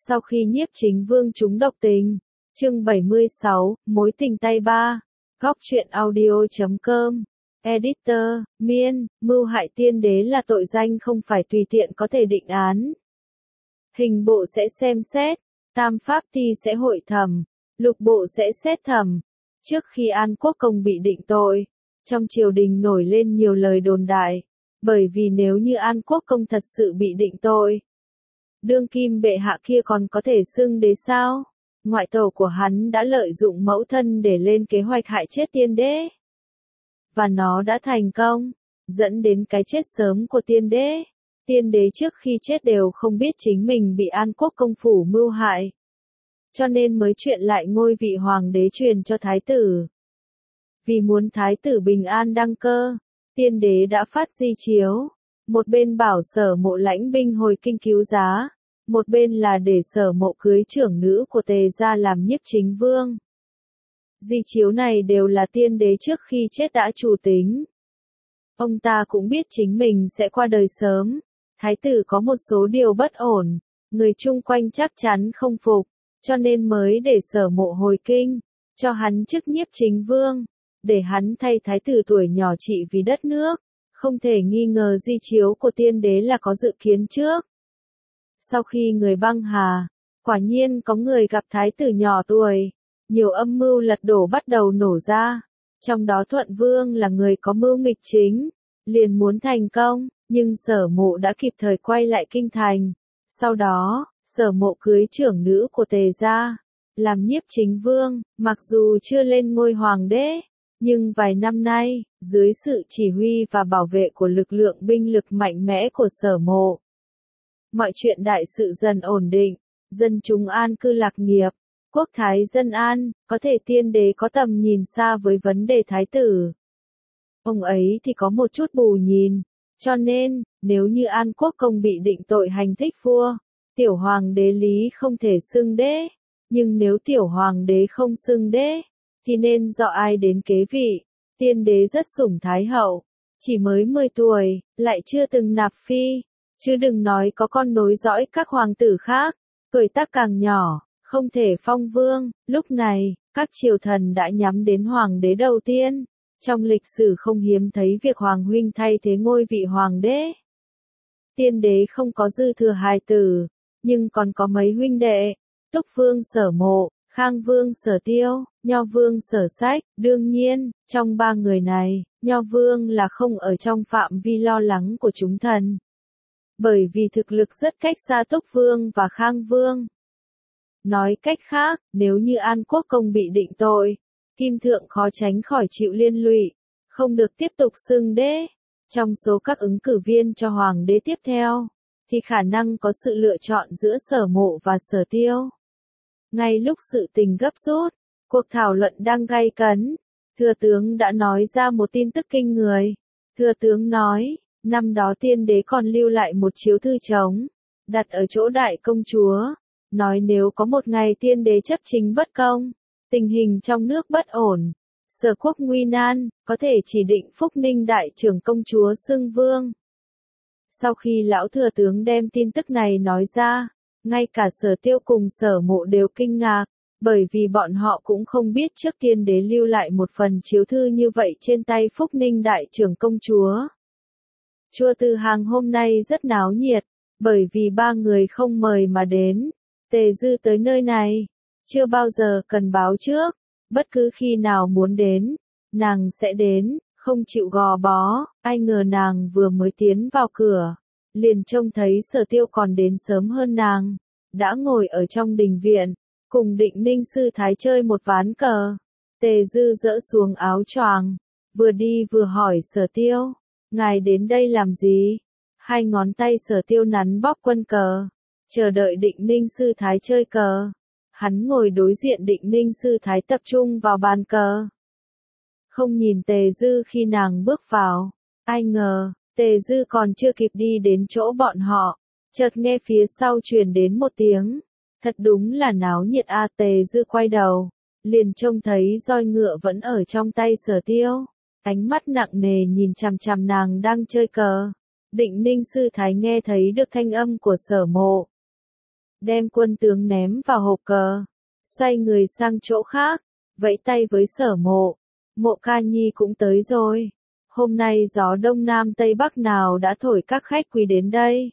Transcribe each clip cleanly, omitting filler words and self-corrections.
Sau khi Nhiếp Chính Vương trúng độc tình, chương 76, mối tình tay ba, góc truyện audio.com, editor, Miên, mưu hại tiên đế là tội danh không phải tùy tiện có thể định án. Hình bộ sẽ xem xét, tam pháp ty sẽ hội thẩm, lục bộ sẽ xét thẩm. Trước khi An Quốc Công bị định tội, trong triều đình nổi lên nhiều lời đồn đại, bởi vì nếu như An Quốc Công thật sự bị định tội, đương kim bệ hạ kia còn có thể xưng đế sao? Ngoại tẩu của hắn đã lợi dụng mẫu thân để lên kế hoạch hại chết tiên đế. Và nó đã thành công, dẫn đến cái chết sớm của tiên đế. Tiên đế trước khi chết đều không biết chính mình bị An Quốc Công phủ mưu hại. Cho nên mới chuyện lại ngôi vị hoàng đế truyền cho thái tử. Vì muốn thái tử bình an đăng cơ, tiên đế đã phát di chiếu. Một bên bảo Sở Mộ lãnh binh hồi kinh cứu giá, một bên là để Sở Mộ cưới trưởng nữ của Tề gia làm Nhiếp Chính Vương. Di chiếu này đều là tiên đế trước khi chết đã chủ tính. Ông ta cũng biết chính mình sẽ qua đời sớm, thái tử có một số điều bất ổn, người chung quanh chắc chắn không phục, cho nên mới để Sở Mộ hồi kinh, cho hắn chức Nhiếp Chính Vương, để hắn thay thái tử tuổi nhỏ trị vì đất nước. Không thể nghi ngờ di chiếu của tiên đế là có dự kiến trước. Sau khi người băng hà, quả nhiên có người gặp thái tử nhỏ tuổi, nhiều âm mưu lật đổ bắt đầu nổ ra. Trong đó Thuận Vương là người có mưu nghịch chính, liền muốn thành công, nhưng Sở Mộ đã kịp thời quay lại kinh thành. Sau đó, Sở Mộ cưới trưởng nữ của Tề gia, làm Nhiếp Chính Vương, mặc dù chưa lên ngôi hoàng đế. Nhưng vài năm nay, dưới sự chỉ huy và bảo vệ của lực lượng binh lực mạnh mẽ của Sở Mộ, mọi chuyện đại sự dần ổn định, dân chúng an cư lạc nghiệp, quốc thái dân an, có thể tiên đế có tầm nhìn xa với vấn đề thái tử. Ông ấy thì có một chút bù nhìn, cho nên, nếu như An Quốc Công bị định tội hành thích vua, tiểu hoàng đế Lý không thể xưng đế, nhưng nếu tiểu hoàng đế không xưng đế, thì nên do ai đến kế vị. Tiên đế rất sủng thái hậu, chỉ mới 10 tuổi, lại chưa từng nạp phi, chứ đừng nói có con nối dõi các hoàng tử khác, tuổi tác càng nhỏ, không thể phong vương. Lúc này, các triều thần đã nhắm đến hoàng đế đầu tiên. Trong lịch sử không hiếm thấy việc hoàng huynh thay thế ngôi vị hoàng đế. Tiên đế không có dư thừa hài tử, nhưng còn có mấy huynh đệ, Túc Vương Sở Mộ, Khang Vương Sở Tiêu, Nho Vương Sở Sách. Đương nhiên, trong ba người này, Nho Vương là không ở trong phạm vi lo lắng của chúng thần. Bởi vì thực lực rất cách xa Túc Vương và Khang Vương. Nói cách khác, nếu như An Quốc Công bị định tội, Kim Thượng khó tránh khỏi chịu liên lụy, không được tiếp tục xưng đế. Trong số các ứng cử viên cho hoàng đế tiếp theo, thì khả năng có sự lựa chọn giữa Sở Mộ và Sở Tiêu. Ngay lúc sự tình gấp rút, cuộc thảo luận đang gay cấn, Thừa tướng đã nói ra một tin tức kinh người. Thừa tướng nói, năm đó tiên đế còn lưu lại một chiếu thư trống, đặt ở chỗ đại công chúa, nói nếu có một ngày tiên đế chấp chính bất công, tình hình trong nước bất ổn, Sở quốc nguy nan, có thể chỉ định Phúc Ninh đại trưởng công chúa xưng vương. Sau khi lão thừa tướng đem tin tức này nói ra, ngay cả Sở Tiêu cùng Sở Mộ đều kinh ngạc, bởi vì bọn họ cũng không biết trước tiên đế lưu lại một phần chiếu thư như vậy trên tay Phúc Ninh đại trưởng công chúa. Chùa Từ Hàng hôm nay rất náo nhiệt, bởi vì ba người không mời mà đến. Tề Dư tới nơi này, chưa bao giờ cần báo trước, bất cứ khi nào muốn đến, nàng sẽ đến, không chịu gò bó. Ai ngờ nàng vừa mới tiến vào cửa, liền trông thấy Sở Tiêu còn đến sớm hơn nàng, đã ngồi ở trong đình viện, cùng Định Ninh sư thái chơi một ván cờ. Tề Dư dỡ xuống áo choàng, vừa đi vừa hỏi Sở Tiêu, ngài đến đây làm gì? Hai ngón tay Sở Tiêu nắn bóp quân cờ, chờ đợi Định Ninh sư thái chơi cờ. Hắn ngồi đối diện Định Ninh sư thái tập trung vào bàn cờ, không nhìn Tề Dư khi nàng bước vào. Ai ngờ, Tề Dư còn chưa kịp đi đến chỗ bọn họ, chợt nghe phía sau truyền đến một tiếng, thật đúng là náo nhiệt a. Tề Dư quay đầu, liền trông thấy roi ngựa vẫn ở trong tay Sở Tiêu, ánh mắt nặng nề nhìn chằm chằm nàng đang chơi cờ. Định Ninh sư thái nghe thấy được thanh âm của Sở Mộ, đem quân tướng ném vào hộp cờ, xoay người sang chỗ khác, vẫy tay với Sở Mộ. Mộ ca nhi cũng tới rồi. Hôm nay gió đông nam tây bắc nào đã thổi các khách quý đến đây.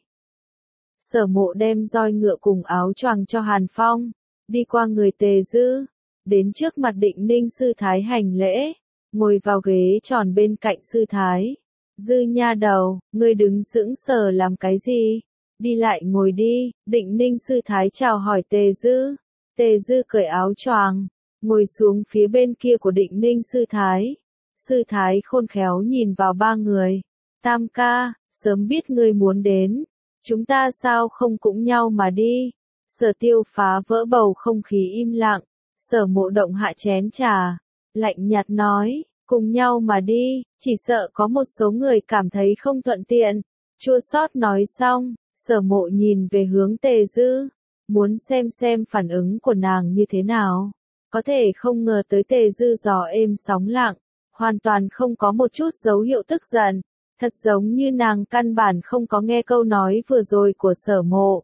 Sở Mộ đem roi ngựa cùng áo choàng cho Hàn Phong, đi qua người Tề Dư, đến trước mặt Định Ninh sư thái hành lễ, ngồi vào ghế tròn bên cạnh sư thái. Dư nha đầu, ngươi đứng sững sờ làm cái gì? Đi lại ngồi đi. Định Ninh sư thái chào hỏi Tề Dư. Tề Dư cởi áo choàng, ngồi xuống phía bên kia của Định Ninh sư thái. Sư thái khôn khéo nhìn vào ba người. Tam ca, sớm biết ngươi muốn đến, chúng ta sao không cũng nhau mà đi. Sở Tiêu phá vỡ bầu không khí im lặng. Sở Mộ động hạ chén trà, lạnh nhạt nói, cùng nhau mà đi, chỉ sợ có một số người cảm thấy không thuận tiện. Chua xót nói xong, Sở Mộ nhìn về hướng Tề Dư, muốn xem phản ứng của nàng như thế nào. Có thể không ngờ tới Tề Dư gió êm sóng lặng, hoàn toàn không có một chút dấu hiệu tức giận, thật giống như nàng căn bản không có nghe câu nói vừa rồi của Sở Mộ.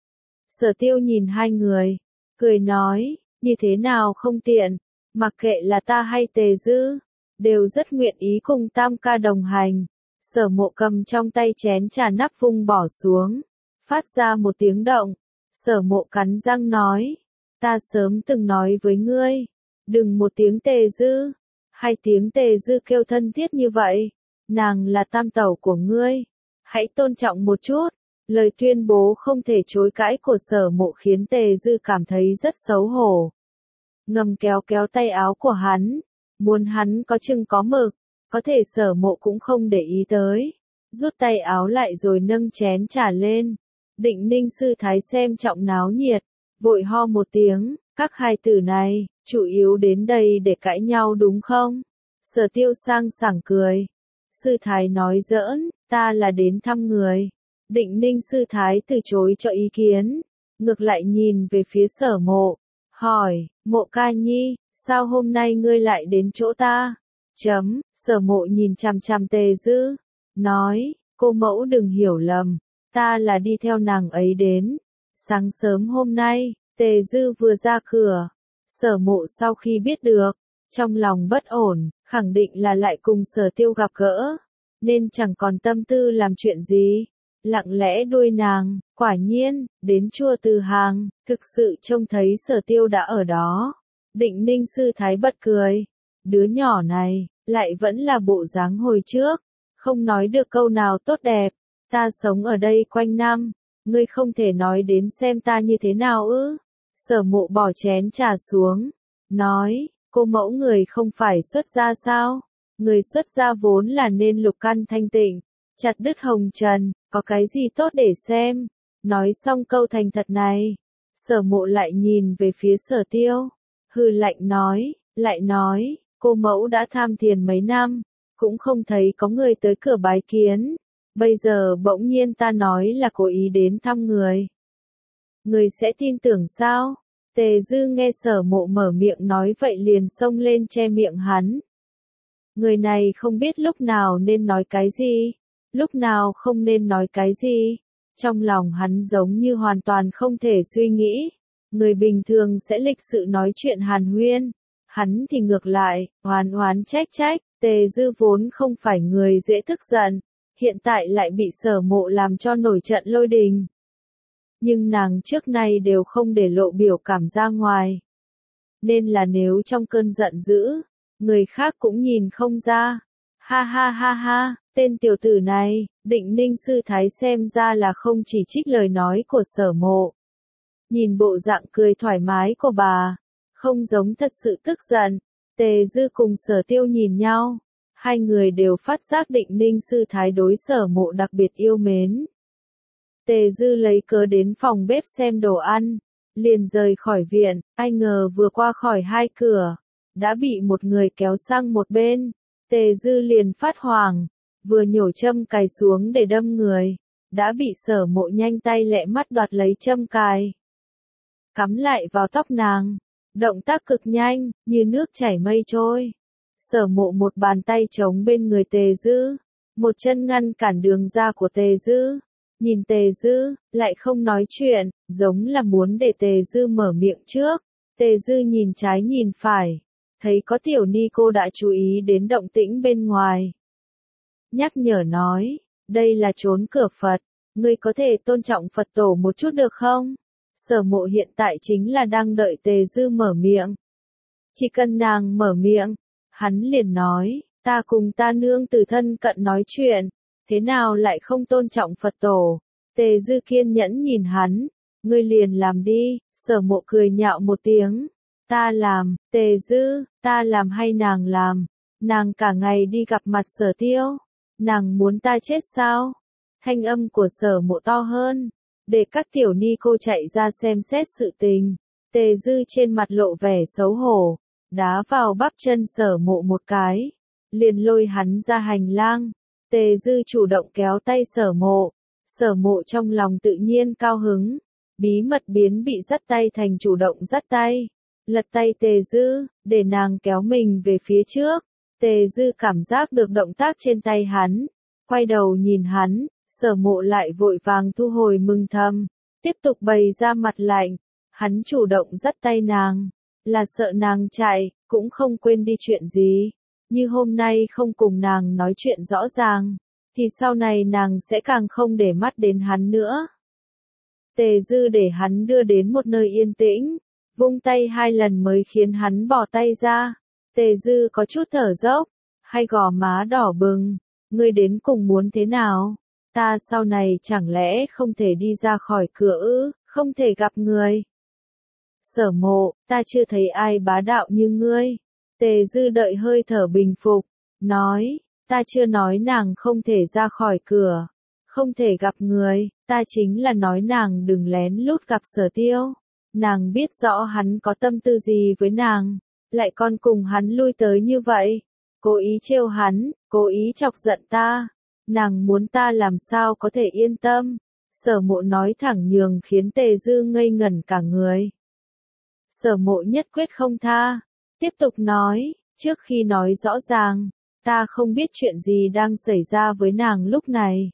Sở Tiêu nhìn hai người, cười nói, như thế nào không tiện, mặc kệ là ta hay Tề Dư, đều rất nguyện ý cùng Tam ca đồng hành. Sở Mộ cầm trong tay chén trà nắp vung bỏ xuống, phát ra một tiếng động. Sở Mộ cắn răng nói, ta sớm từng nói với ngươi, đừng một tiếng Tề Dư, hai tiếng Tề Dư kêu thân thiết như vậy, nàng là tam tẩu của ngươi, hãy tôn trọng một chút. Lời tuyên bố không thể chối cãi của Sở Mộ khiến Tề Dư cảm thấy rất xấu hổ. Ngầm kéo kéo tay áo của hắn, muốn hắn có chừng có mực, có thể Sở Mộ cũng không để ý tới, rút tay áo lại rồi nâng chén trà lên. Định Ninh sư thái xem trọng náo nhiệt, vội ho một tiếng, các hài tử này, chủ yếu đến đây để cãi nhau đúng không? Sở Tiêu sang sảng cười. Sư thái nói giỡn, ta là đến thăm người. Định Ninh sư thái từ chối cho ý kiến, ngược lại nhìn về phía Sở Mộ, hỏi, Mộ ca nhi, sao hôm nay ngươi lại đến chỗ ta? Sở Mộ nhìn chằm chằm Tề Dư, nói, cô mẫu đừng hiểu lầm, ta là đi theo nàng ấy đến. Sáng sớm hôm nay, Tề Dư vừa ra cửa, Sở Mộ sau khi biết được, trong lòng bất ổn, khẳng định là lại cùng Sở Tiêu gặp gỡ, nên chẳng còn tâm tư làm chuyện gì. Lặng lẽ đuôi nàng, quả nhiên, đến chùa Từ Hàng, thực sự trông thấy Sở Tiêu đã ở đó. Định Ninh sư thái bật cười, đứa nhỏ này, lại vẫn là bộ dáng hồi trước, không nói được câu nào tốt đẹp. Ta sống ở đây quanh năm, ngươi không thể nói đến xem ta như thế nào ư? Sở Mộ bỏ chén trà xuống, nói, cô mẫu người không phải xuất gia sao? Người xuất gia vốn là nên lục căn thanh tịnh, chặt đứt hồng trần, có cái gì tốt để xem? Nói xong câu thành thật này, Sở Mộ lại nhìn về phía Sở Tiêu, hừ lạnh nói, lại nói, cô mẫu đã tham thiền mấy năm, cũng không thấy có người tới cửa bái kiến. Bây giờ bỗng nhiên ta nói là cố ý đến thăm người. Người sẽ tin tưởng sao? Tề Dư nghe Sở Mộ mở miệng nói vậy liền xông lên che miệng hắn. Người này không biết lúc nào nên nói cái gì, lúc nào không nên nói cái gì. Trong lòng hắn giống như hoàn toàn không thể suy nghĩ. Người bình thường sẽ lịch sự nói chuyện hàn huyên. Hắn thì ngược lại, oán oán trách trách. Tề Dư vốn không phải người dễ tức giận, hiện tại lại bị Sở Mộ làm cho nổi trận lôi đình. Nhưng nàng trước nay đều không để lộ biểu cảm ra ngoài. Nên là nếu trong cơn giận dữ, người khác cũng nhìn không ra. Ha ha ha ha, tên tiểu tử này, Định Ninh sư thái xem ra là không chỉ trích lời nói của Sở Mộ. Nhìn bộ dạng cười thoải mái của bà, không giống thật sự tức giận. Tề Dư cùng Sở Tiêu nhìn nhau, hai người đều phát giác Định Ninh sư thái đối Sở Mộ đặc biệt yêu mến. Tề Dư lấy cớ đến phòng bếp xem đồ ăn, liền rời khỏi viện, ai ngờ vừa qua khỏi hai cửa, đã bị một người kéo sang một bên. Tề Dư liền phát hoảng, vừa nhổ châm cài xuống để đâm người, đã bị Sở Mộ nhanh tay lẹ mắt đoạt lấy châm cài, cắm lại vào tóc nàng. Động tác cực nhanh, như nước chảy mây trôi. Sở Mộ một bàn tay chống bên người Tề Dư, một chân ngăn cản đường ra của Tề Dư, nhìn Tề Dư, lại không nói chuyện, giống là muốn để Tề Dư mở miệng trước. Tề Dư nhìn trái nhìn phải, thấy có tiểu ni cô đã chú ý đến động tĩnh bên ngoài. Nhắc nhở nói, đây là chốn cửa Phật, ngươi có thể tôn trọng Phật tổ một chút được không? Sở Mộ hiện tại chính là đang đợi Tề Dư mở miệng. Chỉ cần nàng mở miệng, hắn liền nói, ta cùng ta nương tử thân cận nói chuyện, thế nào lại không tôn trọng Phật tổ? Tề Dư kiên nhẫn nhìn hắn, ngươi liền làm đi. Sở Mộ cười nhạo một tiếng, ta làm. Tề Dư, ta làm hay nàng làm? Nàng cả ngày đi gặp mặt Sở Tiêu, nàng muốn ta chết sao? Thanh âm của Sở Mộ to hơn, để các tiểu ni cô chạy ra xem xét sự tình. Tề Dư trên mặt lộ vẻ xấu hổ, đá vào bắp chân Sở Mộ một cái, liền lôi hắn ra hành lang. Tề Dư chủ động kéo tay Sở Mộ trong lòng tự nhiên cao hứng, bí mật biến bị dắt tay thành chủ động dắt tay, lật tay Tề Dư, để nàng kéo mình về phía trước. Tề Dư cảm giác được động tác trên tay hắn, quay đầu nhìn hắn, Sở Mộ lại vội vàng thu hồi mừng thầm, tiếp tục bày ra mặt lạnh. Hắn chủ động dắt tay nàng, là sợ nàng chạy, cũng không quên đi chuyện gì. Như hôm nay không cùng nàng nói chuyện rõ ràng, thì sau này nàng sẽ càng không để mắt đến hắn nữa. Tề Dư để hắn đưa đến một nơi yên tĩnh, vung tay 2 lần mới khiến hắn bỏ tay ra. Tề Dư có chút thở dốc, hai gò má đỏ bừng, ngươi đến cùng muốn thế nào? Ta sau này chẳng lẽ không thể đi ra khỏi cửa ư, không thể gặp người? Sở Mộ, ta chưa thấy ai bá đạo như ngươi. Tề Dư đợi hơi thở bình phục, nói, ta chưa nói nàng không thể ra khỏi cửa, không thể gặp người, ta chính là nói nàng đừng lén lút gặp Sở Tiêu. Nàng biết rõ hắn có tâm tư gì với nàng, lại còn cùng hắn lui tới như vậy, cố ý trêu hắn, cố ý chọc giận ta. Nàng muốn ta làm sao có thể yên tâm? Sở Mộ nói thẳng nhường khiến Tề Dư ngây ngẩn cả người. Sở Mộ nhất quyết không tha, tiếp tục nói, trước khi nói rõ ràng, ta không biết chuyện gì đang xảy ra với nàng lúc này.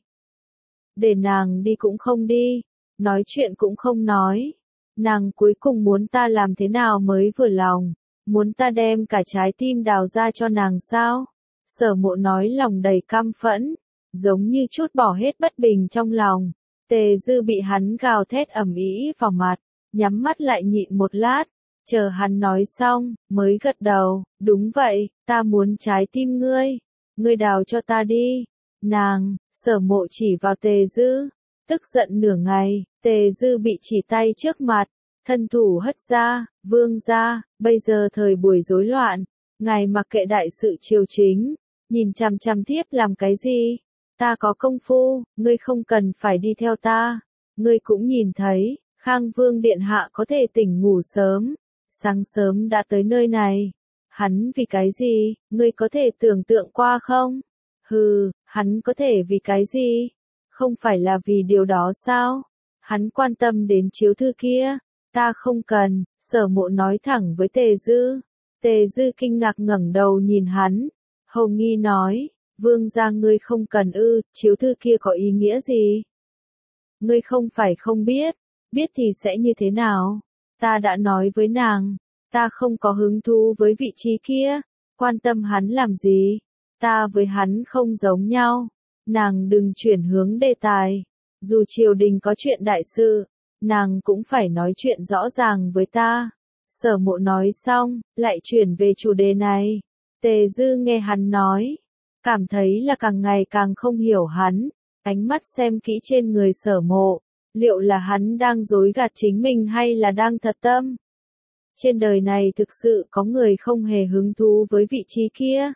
Để nàng đi cũng không đi, nói chuyện cũng không nói. Nàng cuối cùng muốn ta làm thế nào mới vừa lòng, muốn ta đem cả trái tim đào ra cho nàng sao? Sở Mộ nói lòng đầy căm phẫn, giống như chút bỏ hết bất bình trong lòng. Tề Dư bị hắn gào thét ầm ĩ vào mặt, nhắm mắt lại nhịn một lát, chờ hắn nói xong, mới gật đầu, đúng vậy, ta muốn trái tim ngươi, ngươi đào cho ta đi. Nàng, Sở Mộ chỉ vào Tề Dư, tức giận nửa ngày. Tề Dư bị chỉ tay trước mặt, thân thủ hất ra, vương ra, bây giờ thời buổi rối loạn, ngài mặc kệ đại sự triều chính, nhìn chằm chằm thiếp làm cái gì? Ta có công phu, ngươi không cần phải đi theo ta. Ngươi cũng nhìn thấy, Khang Vương Điện Hạ có thể tỉnh ngủ sớm, sáng sớm đã tới nơi này. Hắn vì cái gì, ngươi có thể tưởng tượng qua không? Hừ, hắn có thể vì cái gì? Không phải là vì điều đó sao? Hắn quan tâm đến chiếu thư kia, ta không cần. Sở Mộ nói thẳng với Tề Dư. Tề Dư kinh ngạc ngẩng đầu nhìn hắn, hầu nghi nói, vương gia ngươi không cần ư, chiếu thư kia có ý nghĩa gì? Ngươi không phải không biết, biết thì sẽ như thế nào? Ta đã nói với nàng, ta không có hứng thú với vị trí kia, quan tâm hắn làm gì? Ta với hắn không giống nhau. Nàng đừng chuyển hướng đề tài, dù triều đình có chuyện đại sự, nàng cũng phải nói chuyện rõ ràng với ta. Sở Mộ nói xong, lại chuyển về chủ đề này. Tề Dư nghe hắn nói, cảm thấy là càng ngày càng không hiểu hắn, ánh mắt xem kỹ trên người Sở Mộ, liệu là hắn đang dối gạt chính mình hay là đang thật tâm? Trên đời này thực sự có người không hề hứng thú với vị trí kia.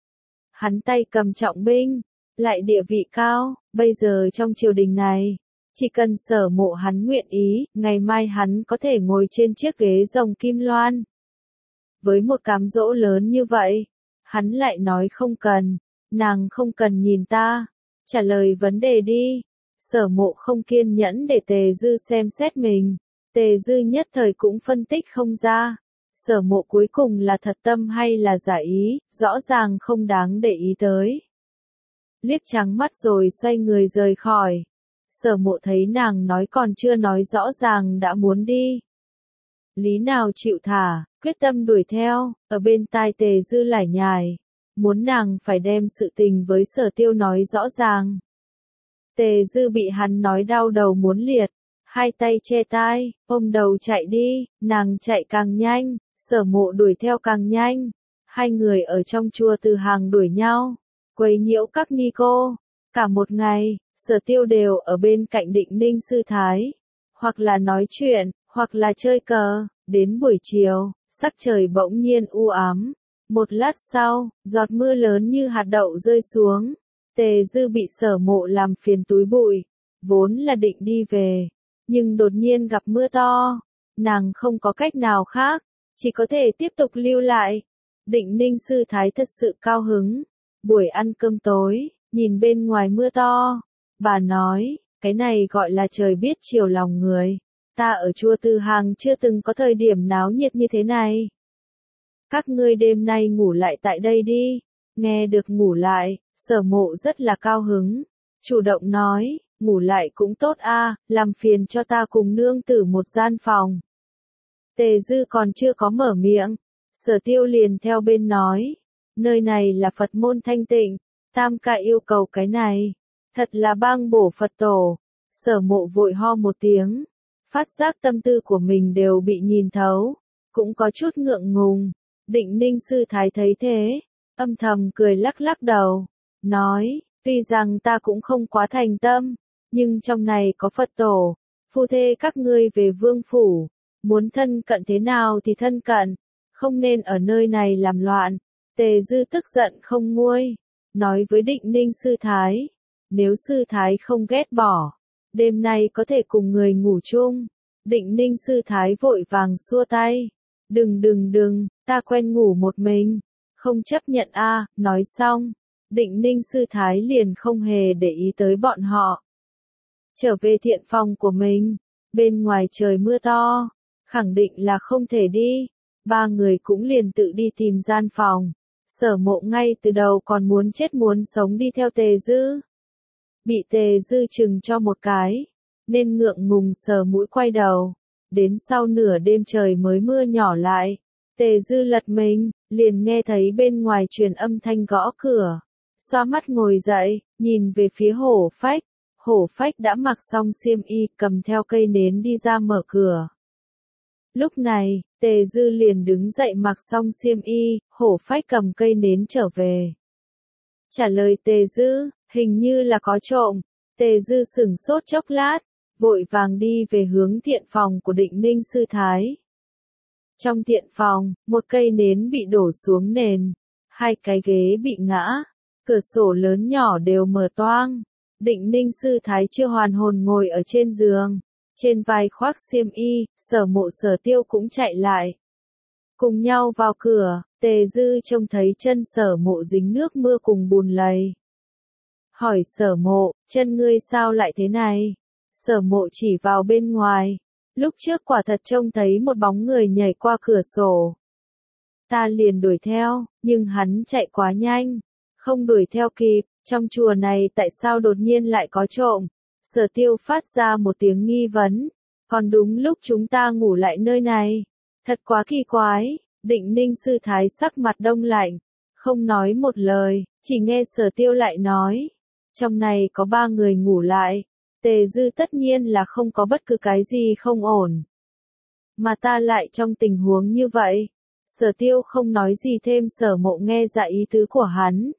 Hắn tay cầm trọng binh, lại địa vị cao, bây giờ trong triều đình này, chỉ cần Sở Mộ hắn nguyện ý, ngày mai hắn có thể ngồi trên chiếc ghế rồng kim loan. Với một cám dỗ lớn như vậy, hắn lại nói không cần, nàng không cần nhìn ta, trả lời vấn đề đi. Sở Mộ không kiên nhẫn để Tề Dư xem xét mình, Tề Dư nhất thời cũng phân tích không ra. Sở Mộ cuối cùng là thật tâm hay là giả ý, rõ ràng không đáng để ý tới. Liếc trắng mắt rồi xoay người rời khỏi. Sở Mộ thấy nàng nói còn chưa nói rõ ràng đã muốn đi. Lý nào chịu thả, quyết tâm đuổi theo, ở bên tai Tề Dư lải nhải, muốn nàng phải đem sự tình với Sở Tiêu nói rõ ràng. Tề Dư bị hắn nói đau đầu muốn liệt, hai tay che tai, ôm đầu chạy đi, nàng chạy càng nhanh, Sở Mộ đuổi theo càng nhanh. Hai người ở trong chùa Từ Hàng đuổi nhau, quấy nhiễu các ni cô. Cả một ngày, Sở Tiêu đều ở bên cạnh Định Ninh sư thái, hoặc là nói chuyện, hoặc là chơi cờ. Đến buổi chiều, sắc trời bỗng nhiên u ám. Một lát sau, giọt mưa lớn như hạt đậu rơi xuống. Tề Dư bị Sở Mộ làm phiền túi bụi, vốn là định đi về, nhưng đột nhiên gặp mưa to, nàng không có cách nào khác, chỉ có thể tiếp tục lưu lại. Định Ninh sư thái thật sự cao hứng. Buổi ăn cơm tối, nhìn bên ngoài mưa to, bà nói, cái này gọi là trời biết chiều lòng người. Ta ở chùa Từ Hàng chưa từng có thời điểm náo nhiệt như thế này. Các ngươi đêm nay ngủ lại tại đây đi. Nghe được ngủ lại, Sở Mộ rất là cao hứng. Chủ động nói, ngủ lại cũng tốt a, làm phiền cho ta cùng nương tử một gian phòng. Tề Dư còn chưa có mở miệng, Sở Tiêu liền theo bên nói, nơi này là Phật môn thanh tịnh, Tam ca yêu cầu cái này, thật là bang bổ Phật tổ. Sở Mộ vội ho một tiếng, phát giác tâm tư của mình đều bị nhìn thấu, cũng có chút ngượng ngùng. Định Ninh sư thái thấy thế, âm thầm cười lắc lắc đầu, nói, tuy rằng ta cũng không quá thành tâm, nhưng trong này có Phật tổ, phu thê các ngươi về vương phủ, muốn thân cận thế nào thì thân cận, không nên ở nơi này làm loạn. Tề Dư tức giận không nguôi, nói với Định Ninh sư thái, nếu sư thái không ghét bỏ, đêm nay có thể cùng người ngủ chung. Định Ninh sư thái vội vàng xua tay, đừng, ta quen ngủ một mình, không chấp nhận a. Nói xong, Định Ninh sư thái liền không hề để ý tới bọn họ. Trở về thiện phòng của mình, bên ngoài trời mưa to, khẳng định là không thể đi, ba người cũng liền tự đi tìm gian phòng. Sở Mộ ngay từ đầu còn muốn chết muốn sống đi theo Tề Dư. Bị Tề Dư chừng cho một cái, nên ngượng ngùng sờ mũi quay đầu. Đến sau nửa đêm trời mới mưa nhỏ lại, Tề Dư lật mình, liền nghe thấy bên ngoài truyền âm thanh gõ cửa. Xoa mắt ngồi dậy, nhìn về phía Hổ Phách. Hổ Phách đã mặc xong xiêm y, cầm theo cây nến đi ra mở cửa. Lúc này, Tề Dư liền đứng dậy mặc xong xiêm y, Hổ Phách cầm cây nến trở về. Trả lời Tề Dư, hình như là có trộm. Tề Dư sửng sốt chốc lát, vội vàng đi về hướng thiện phòng của Định Ninh sư thái. Trong thiện phòng, một cây nến bị đổ xuống nền, hai cái ghế bị ngã, cửa sổ lớn nhỏ đều mở toang. Định Ninh sư thái chưa hoàn hồn ngồi ở trên giường, trên vai khoác xiêm y. Sở Mộ Sở Tiêu cũng chạy lại, cùng nhau vào cửa. Tề Dư trông thấy chân Sở Mộ dính nước mưa cùng bùn lầy, hỏi Sở Mộ, chân ngươi sao lại thế này? Sở Mộ chỉ vào bên ngoài, lúc trước quả thật trông thấy một bóng người nhảy qua cửa sổ. Ta liền đuổi theo, nhưng hắn chạy quá nhanh, không đuổi theo kịp. Trong chùa này tại sao đột nhiên lại có trộm? Sở Tiêu phát ra một tiếng nghi vấn, còn đúng lúc chúng ta ngủ lại nơi này. Thật quá kỳ quái. Định Ninh sư thái sắc mặt đông lạnh, không nói một lời, chỉ nghe Sở Tiêu lại nói, trong này có ba người ngủ lại. Tề Dư tất nhiên là không có bất cứ cái gì không ổn, mà ta lại trong tình huống như vậy. Sở Tiêu không nói gì thêm. Sở Mộ nghe ra ý tứ của hắn,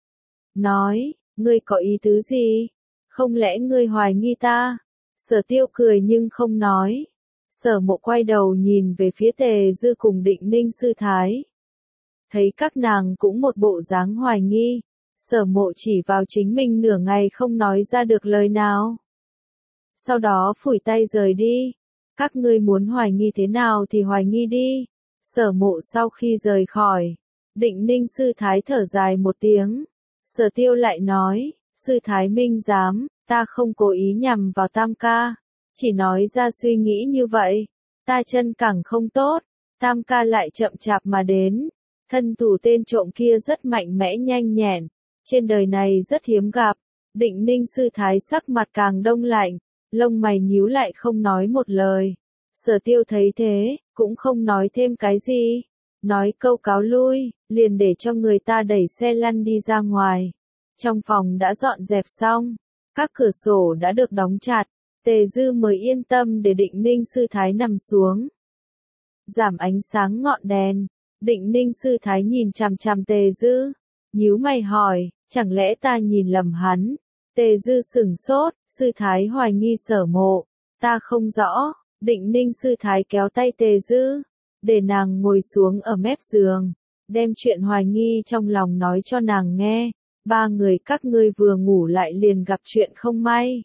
nói, ngươi có ý tứ gì? Không lẽ ngươi hoài nghi ta? Sở Tiêu cười nhưng không nói. Sở Mộ quay đầu nhìn về phía Tề Dư cùng Định Ninh sư thái, thấy các nàng cũng một bộ dáng hoài nghi. Sở Mộ chỉ vào chính mình nửa ngày không nói ra được lời nào, sau đó phủi tay rời đi. Các ngươi muốn hoài nghi thế nào thì hoài nghi đi. Sở Mộ sau khi rời khỏi, Định Ninh sư thái thở dài một tiếng. Sở Tiêu lại nói, sư thái minh giám, ta không cố ý nhằm vào Tam ca, chỉ nói ra suy nghĩ như vậy. Ta chân cẳng không tốt, Tam ca lại chậm chạp mà đến. Thân thủ tên trộm kia rất mạnh mẽ nhanh nhẹn, trên đời này rất hiếm gặp, Định Ninh sư thái sắc mặt càng đông lạnh, lông mày nhíu lại không nói một lời. Sở Tiêu thấy thế, cũng không nói thêm cái gì. Nói câu cáo lui, liền để cho người ta đẩy xe lăn đi ra ngoài. Trong phòng đã dọn dẹp xong, các cửa sổ đã được đóng chặt, Tề Dư mới yên tâm để Định Ninh sư thái nằm xuống. Giảm ánh sáng ngọn đèn, Định Ninh sư thái nhìn chằm chằm Tề Dư, nhíu mày hỏi, chẳng lẽ ta nhìn lầm hắn? Tề Dư sửng sốt, sư thái hoài nghi Sở Mộ, ta không rõ. Định Ninh sư thái kéo tay Tề Dư, để nàng ngồi xuống ở mép giường, đem chuyện hoài nghi trong lòng nói cho nàng nghe. Ba người các ngươi vừa ngủ lại liền gặp chuyện không may.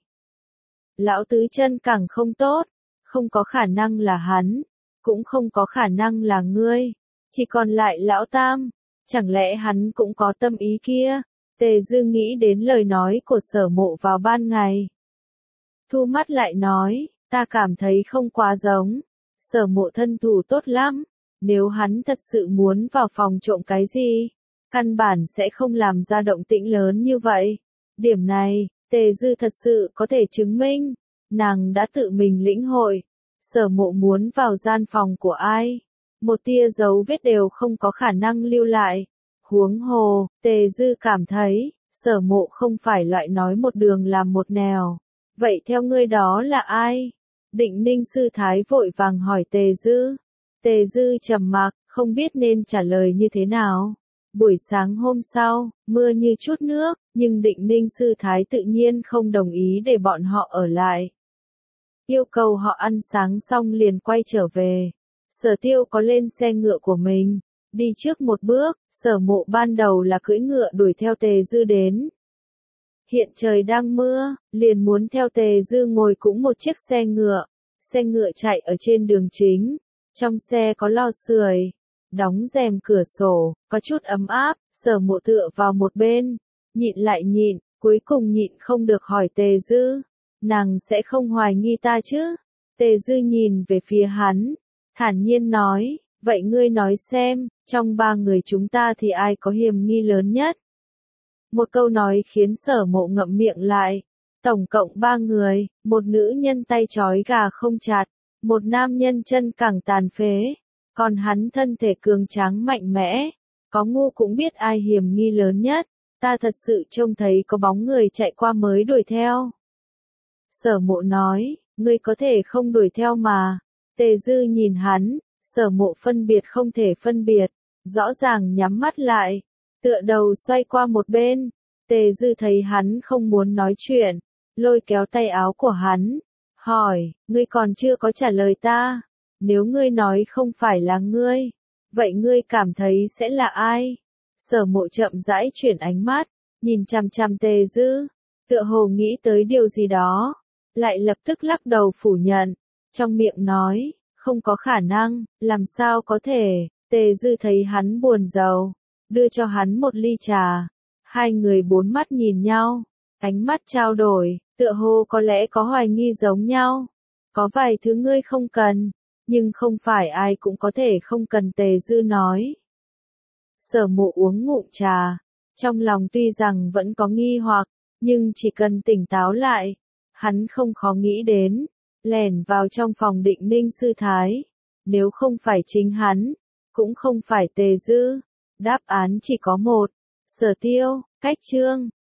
Lão tứ chân càng không tốt, không có khả năng là hắn, cũng không có khả năng là ngươi, chỉ còn lại lão tam, chẳng lẽ hắn cũng có tâm ý kia? Tề Dư nghĩ đến lời nói của Sở Mộ vào ban ngày. Thu mắt lại nói, ta cảm thấy không quá giống. Sở Mộ thân thủ tốt lắm, nếu hắn thật sự muốn vào phòng trộm cái gì, căn bản sẽ không làm ra động tĩnh lớn như vậy. Điểm này, Tề Dư thật sự có thể chứng minh, nàng đã tự mình lĩnh hội. Sở Mộ muốn vào gian phòng của ai, một tia dấu vết đều không có khả năng lưu lại. Huống hồ, Tề Dư cảm thấy, Sở Mộ không phải loại nói một đường làm một nẻo. Vậy theo ngươi đó là ai? Định Ninh sư thái vội vàng hỏi Tề Dư. Tề Dư trầm mặc, không biết nên trả lời như thế nào. Buổi sáng hôm sau, mưa như chút nước, nhưng Định Ninh sư thái tự nhiên không đồng ý để bọn họ ở lại. Yêu cầu họ ăn sáng xong liền quay trở về. Sở Tiêu có lên xe ngựa của mình, đi trước một bước. Sở Mộ ban đầu là cưỡi ngựa đuổi theo Tề Dư đến. Hiện trời đang mưa, liền muốn theo Tề Dư ngồi cũng một chiếc xe ngựa. Xe ngựa chạy ở trên đường chính, trong xe có lò sưởi, đóng rèm cửa sổ, có chút ấm áp. Sở Mộ tựa vào một bên, nhịn lại nhịn, cuối cùng nhịn không được hỏi Tề Dư, nàng sẽ không hoài nghi ta chứ? Tề Dư nhìn về phía hắn, thản nhiên nói, vậy ngươi nói xem, trong ba người chúng ta thì ai có hiểm nghi lớn nhất? Một câu nói khiến Sở Mộ ngậm miệng lại. Tổng cộng 3 người, một nữ nhân tay trói gà không chặt, một nam nhân chân cẳng tàn phế, còn hắn thân thể cường tráng mạnh mẽ. Có ngu cũng biết ai hiểm nghi lớn nhất, ta thật sự trông thấy có bóng người chạy qua mới đuổi theo. Sở Mộ nói, ngươi có thể không đuổi theo mà. Tề Dư nhìn hắn, Sở Mộ phân biệt không thể phân biệt, rõ ràng nhắm mắt lại, tựa đầu xoay qua một bên. Tề Dư thấy hắn không muốn nói chuyện, lôi kéo tay áo của hắn, hỏi, ngươi còn chưa có trả lời ta, nếu ngươi nói không phải là ngươi, vậy ngươi cảm thấy sẽ là ai? Sở Mộ chậm rãi chuyển ánh mắt, nhìn chằm chằm Tề Dư, tựa hồ nghĩ tới điều gì đó, lại lập tức lắc đầu phủ nhận, trong miệng nói, không có khả năng, làm sao có thể? Tề Dư thấy hắn buồn rầu, đưa cho hắn một ly trà, hai người bốn mắt nhìn nhau, ánh mắt trao đổi, tựa hồ có lẽ có hoài nghi giống nhau. Có vài thứ ngươi không cần, nhưng không phải ai cũng có thể không cần. Tề Dư nói. Sở Mộ uống ngụm trà, trong lòng tuy rằng vẫn có nghi hoặc, nhưng chỉ cần tỉnh táo lại, hắn không khó nghĩ đến, lẻn vào trong phòng Định Ninh sư thái, nếu không phải chính hắn, cũng không phải Tề Dư, đáp án chỉ có một. Sở Tiêu, cách chương